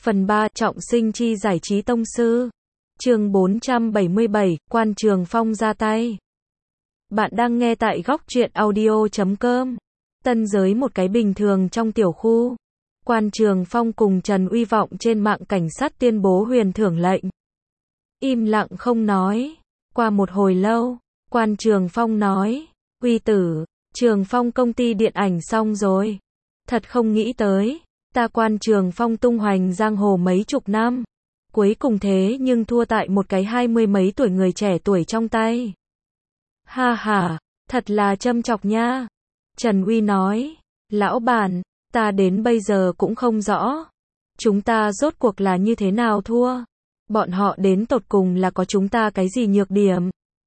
Phần 3. Trọng sinh chi giải trí tông sư. Chương 477, Quan Trường Phong ra tay. Bạn đang nghe tại góc truyện audio.com. Tân giới một cái bình thường trong tiểu khu. Quan Trường Phong cùng Trần Uy vọng trên mạng cảnh sát tuyên bố huyền thưởng lệnh. Im lặng không nói. Qua một hồi lâu, Quan Trường Phong nói, Uy tử, Trường Phong công ty điện ảnh xong rồi. Thật không nghĩ tới, ta Quan Trường Phong tung hoành giang hồ mấy chục năm. Cuối cùng thế nhưng thua tại một cái 20 mấy tuổi người trẻ tuổi trong tay. Ha ha, thật là châm chọc nha. Trần Uy nói, lão bản, ta đến bây giờ cũng không rõ. Chúng ta rốt cuộc là như thế nào thua? Bọn họ đến tột cùng là có chúng ta cái gì nhược điểm?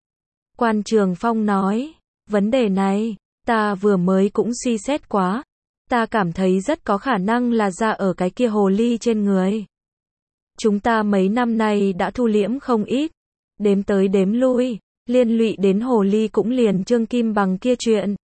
Quan Trường Phong nói, vấn đề này, ta vừa mới cũng suy xét quá. Ta cảm thấy rất có khả năng là ra ở cái kia hồ ly trên người. Chúng ta mấy năm nay đã thu liễm không ít. Đếm tới đếm lui, liên lụy đến hồ ly cũng liền Trương Kim Bằng kia chuyện.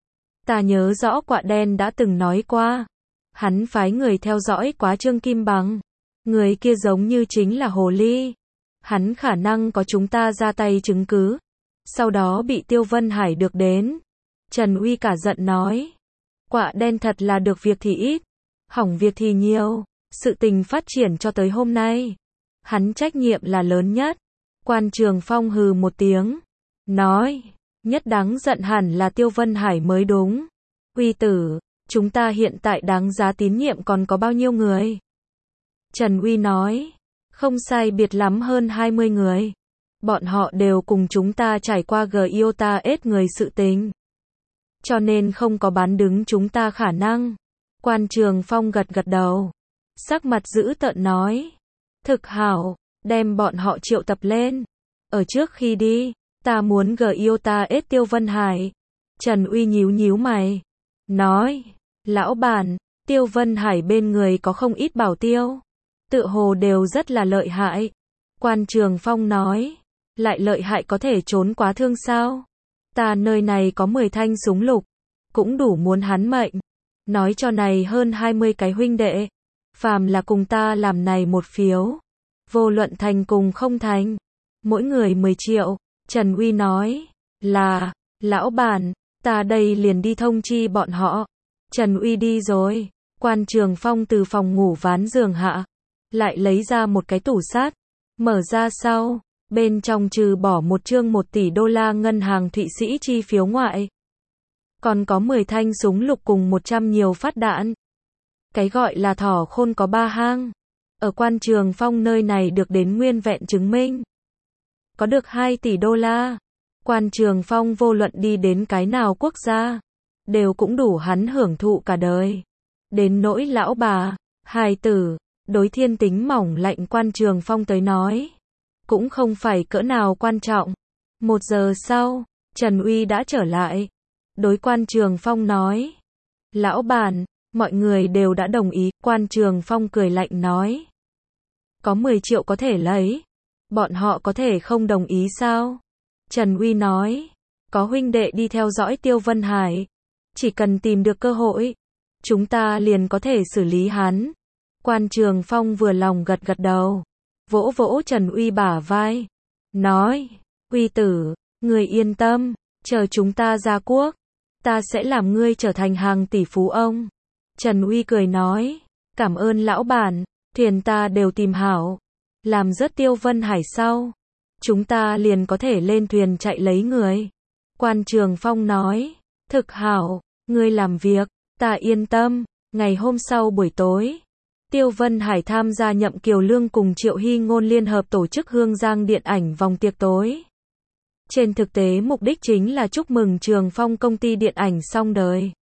Ta nhớ rõ Quạ Đen đã từng nói qua. Hắn phái người theo dõi quá Trương Kim Bằng. Người kia giống như chính là hồ ly. Hắn khả năng có chúng ta ra tay chứng cứ. Sau đó bị Tiêu Vân Hải được đến. Trần Uy cả giận nói. Quạ Đen thật là được việc thì ít, hỏng việc thì nhiều. Sự tình phát triển cho tới hôm nay, hắn trách nhiệm là lớn nhất. Quan Trường Phong hừ một tiếng, nói, nhất đáng giận hẳn là Tiêu Vân Hải mới đúng. Uy tử, chúng ta hiện tại đáng giá tín nhiệm còn có bao nhiêu người? Trần Uy nói, không sai biệt lắm hơn 20 người. Bọn họ đều cùng chúng ta trải qua Giota S người sự tình. Cho nên không có bán đứng chúng ta khả năng. Quan Trường Phong gật gật đầu. Sắc mặt dữ tợn nói. Thực hảo, đem bọn họ triệu tập lên. Ở trước khi đi, ta muốn Giota S Tiêu Vân Hải. Trần Uy nhíu nhíu mày. Nói, lão bản, Tiêu Vân Hải bên người có không ít bảo tiêu. Tự hồ đều rất là lợi hại. Quan Trường Phong nói. Lại lợi hại có thể trốn quá thương sao? Ta nơi này có 10 thanh súng lục. Cũng đủ muốn hắn mệnh. Nói cho này hơn 20 cái huynh đệ. Phàm là cùng ta làm này một phiếu. Vô luận thành cùng không thành. Mỗi người 10 triệu. Trần Uy nói. Là, lão bản, ta đây liền đi thông chi bọn họ. Trần Uy đi rồi. Quan Trường Phong từ phòng ngủ ván giường hạ. Lại lấy ra một cái tủ sắt. Mở ra sau. Bên trong trừ bỏ một chương 1 tỷ đô la ngân hàng Thụy Sĩ chi phiếu ngoại. Còn có 10 thanh súng lục cùng 100 nhiều phát đạn. Cái gọi là thỏ khôn có 3 hang. Ở Quan Trường Phong nơi này được đến nguyên vẹn chứng minh. Có được 2 tỷ đô la. Quan Trường Phong vô luận đi đến cái nào quốc gia. Đều cũng đủ hắn hưởng thụ cả đời. Đến nỗi lão bà, hài tử, đối thiên tính mỏng lạnh Quan Trường Phong tới nói. Cũng không phải cỡ nào quan trọng. 1 giờ sau, Trần Uy đã trở lại. Đối Quan Trường Phong nói. Lão bản, mọi người đều đã đồng ý. Quan Trường Phong cười lạnh nói. Có 10 triệu có thể lấy. Bọn họ có thể không đồng ý sao? Trần Uy nói. Có huynh đệ đi theo dõi Tiêu Vân Hải. Chỉ cần tìm được cơ hội. Chúng ta liền có thể xử lý hắn. Quan Trường Phong vừa lòng gật gật đầu. Vỗ vỗ Trần Uy bả vai. Nói. Uy tử, người yên tâm. Chờ chúng ta ra quốc. Ta sẽ làm ngươi trở thành hàng tỷ phú ông. Trần Uy cười nói. Cảm ơn lão bản. Thuyền ta đều tìm hảo. Làm rớt Tiêu Vân Hải sau. Chúng ta liền có thể lên thuyền chạy lấy người. Quan Trường Phong nói. Thực hảo. Ngươi làm việc. Ta yên tâm. Ngày hôm sau buổi tối. Tiêu Vân Hải tham gia Nhậm Kiều Lương cùng Triệu Hy Ngôn liên hợp tổ chức Hương Giang điện ảnh vòng tiệc tối. Trên thực tế mục đích chính là chúc mừng Trường Phong công ty điện ảnh xong đời.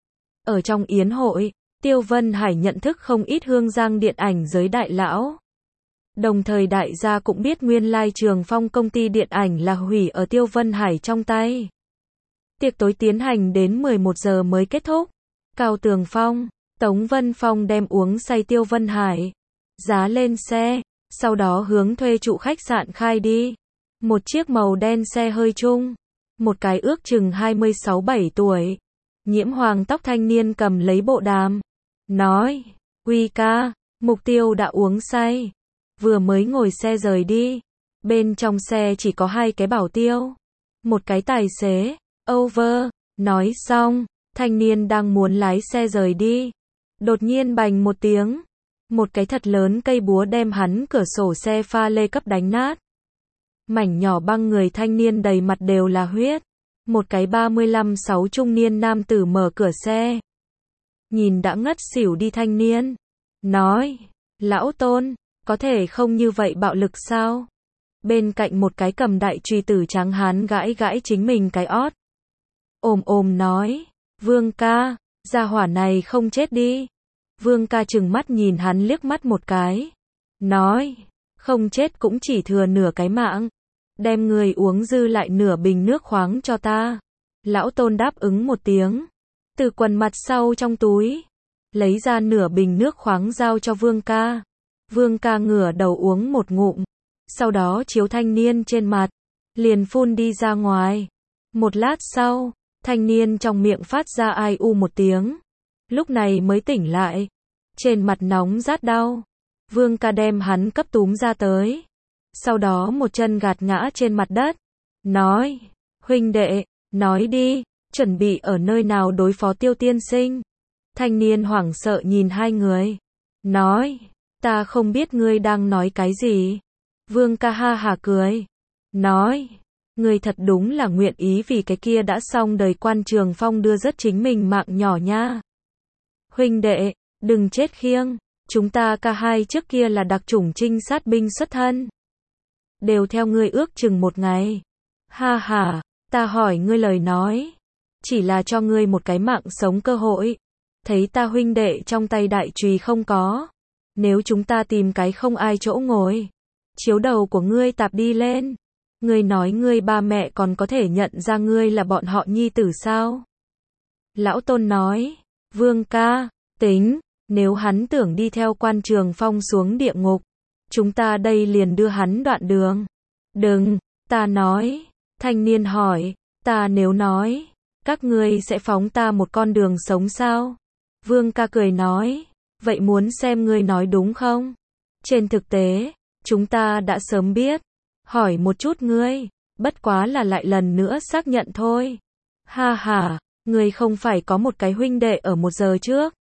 Ở trong yến hội, Tiêu Vân Hải nhận thức không ít Hương Giang điện ảnh giới đại lão. Đồng thời đại gia cũng biết nguyên lai Trường Phong công ty điện ảnh là hủy ở Tiêu Vân Hải trong tay. Tiệc tối tiến hành đến 11 giờ mới kết thúc. Cao Tường Phong, Tống Vân Phong đem uống say Tiêu Vân Hải. Giá lên xe, sau đó hướng thuê trụ khách sạn khai đi. Một chiếc màu đen xe hơi chung. Một cái ước chừng 26-7 tuổi. Nhiễm hoàng tóc thanh niên cầm lấy bộ đàm. Nói, Uy ca, Mục Tiêu đã uống say, vừa mới ngồi xe rời đi. Bên trong xe chỉ có 2 cái bảo tiêu, một cái tài xế. Over. Nói xong, thanh niên đang muốn lái xe rời đi. Đột nhiên bành một tiếng, một cái thật lớn cây búa đem hắn cửa sổ xe pha lê cấp đánh nát. Mảnh nhỏ băng người thanh niên đầy mặt đều là huyết. Một cái 35-6 trung niên nam tử mở cửa xe, nhìn đã ngất xỉu đi thanh niên, nói, lão Tôn, có thể không như vậy bạo lực sao? Bên cạnh một cái cầm đại chùy tử trắng hán gãi gãi chính mình cái ót. Nói, Vương ca, gia hỏa này không chết đi. Vương ca trừng mắt nhìn hắn liếc mắt một cái, nói, không chết cũng chỉ thừa nửa cái mạng. Đem người uống dư lại nửa bình nước khoáng cho ta. Lão Tôn đáp ứng một tiếng, từ quần mặt sau trong túi lấy ra nửa bình nước khoáng giao cho Vương ca. Vương ca ngửa đầu uống một ngụm, sau đó chiếu thanh niên trên mặt, liền phun đi ra ngoài. Một lát sau, thanh niên trong miệng phát ra ai u một tiếng, lúc này mới tỉnh lại, trên mặt nóng rát đau. Vương ca đem hắn cấp túm ra tới, sau đó một chân gạt ngã trên mặt đất, nói, huynh đệ, nói đi, chuẩn bị ở nơi nào đối phó Tiêu tiên sinh. Thanh niên hoảng sợ nhìn hai người, nói, ta không biết ngươi đang nói cái gì. Vương ca ha hả cười, nói, ngươi thật đúng là nguyện ý vì cái kia đã xong đời Quan Trường Phong đưa rất chính mình mạng nhỏ nha. Huynh đệ, đừng chết khiêng, chúng ta cả hai trước kia là đặc chủng trinh sát binh xuất thân, đều theo ngươi ước chừng một ngày. Ha ha, ta hỏi ngươi lời nói, chỉ là cho ngươi một cái mạng sống cơ hội. Thấy ta huynh đệ trong tay đại chùy không có, nếu chúng ta tìm cái không ai chỗ ngồi, chiếu đầu của ngươi tạp đi lên. Ngươi nói ngươi ba mẹ còn có thể nhận ra ngươi là bọn họ nhi tử sao? Lão Tôn nói, Vương ca, tính, nếu hắn tưởng đi theo Quan Trường Phong xuống địa ngục, chúng ta đây liền đưa hắn đoạn đường. Đừng, ta nói. Thanh niên hỏi, ta nếu nói, các ngươi sẽ phóng ta một con đường sống sao? Vương ca cười nói, vậy muốn xem ngươi nói đúng không? Trên thực tế, chúng ta đã sớm biết. Hỏi một chút ngươi, bất quá là lại lần nữa xác nhận thôi. Ha ha, ngươi không phải có một cái huynh đệ ở 1 giờ trước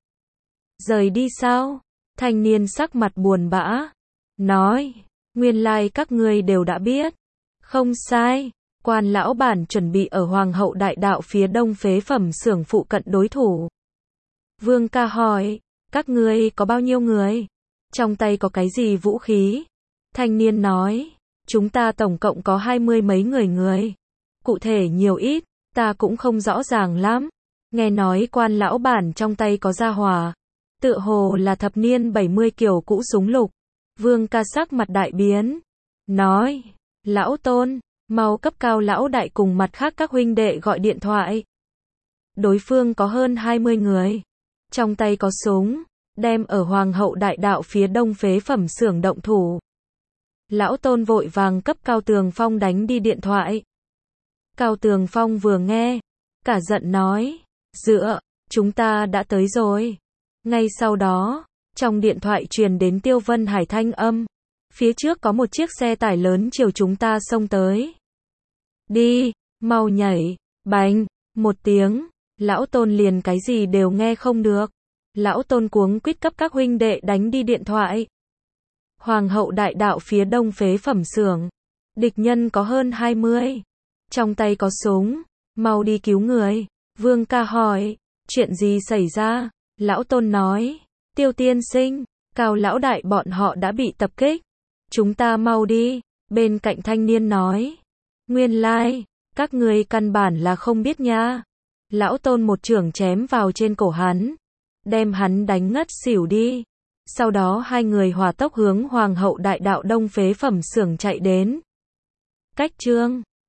rời đi sao? Thanh niên sắc mặt buồn bã, nói, nguyên lai các ngươi đều đã biết. Không sai, Quan lão bản chuẩn bị ở Hoàng hậu đại đạo phía đông phế phẩm xưởng phụ cận đối thủ. Vương ca hỏi, các ngươi có bao nhiêu người? Trong tay có cái gì vũ khí? Thanh niên nói, chúng ta tổng cộng có 20 mấy người. Cụ thể nhiều ít, ta cũng không rõ ràng lắm. Nghe nói Quan lão bản trong tay có gia hỏa, tựa hồ là thập niên 70 kiểu cũ súng lục. Vương ca sắc mặt đại biến, nói, lão Tôn, mau cấp Cao lão đại cùng mặt khác các huynh đệ gọi điện thoại. Đối phương có hơn 20 người, trong tay có súng, đem ở Hoàng hậu đại đạo phía đông phế phẩm xưởng động thủ. Lão Tôn vội vàng cấp Cao Tường Phong đánh đi điện thoại. Cao Tường Phong vừa nghe, cả giận nói, dựa, chúng ta đã tới rồi. Ngay sau đó, trong điện thoại truyền đến Tiêu Vân Hải thanh âm, phía trước có một chiếc xe tải lớn chiều chúng ta xông tới. Đi, mau nhảy. Bành, một tiếng, lão Tôn liền cái gì đều nghe không được. Lão Tôn cuống quýt cấp các huynh đệ đánh đi điện thoại. Hoàng hậu đại đạo phía đông phế phẩm xưởng, địch nhân có hơn 20, trong tay có súng, mau đi cứu người. Vương ca hỏi, chuyện gì xảy ra? Lão Tôn nói, Tiêu tiên sinh, Cao lão đại bọn họ đã bị tập kích, chúng ta mau đi. Bên cạnh thanh niên nói, nguyên lai, các ngươi căn bản là không biết nha. Lão Tôn một chưởng chém vào trên cổ hắn, đem hắn đánh ngất xỉu đi. Sau đó hai người hỏa tốc hướng Hoàng hậu đại đạo đông phế phẩm xưởng chạy đến. Cách chương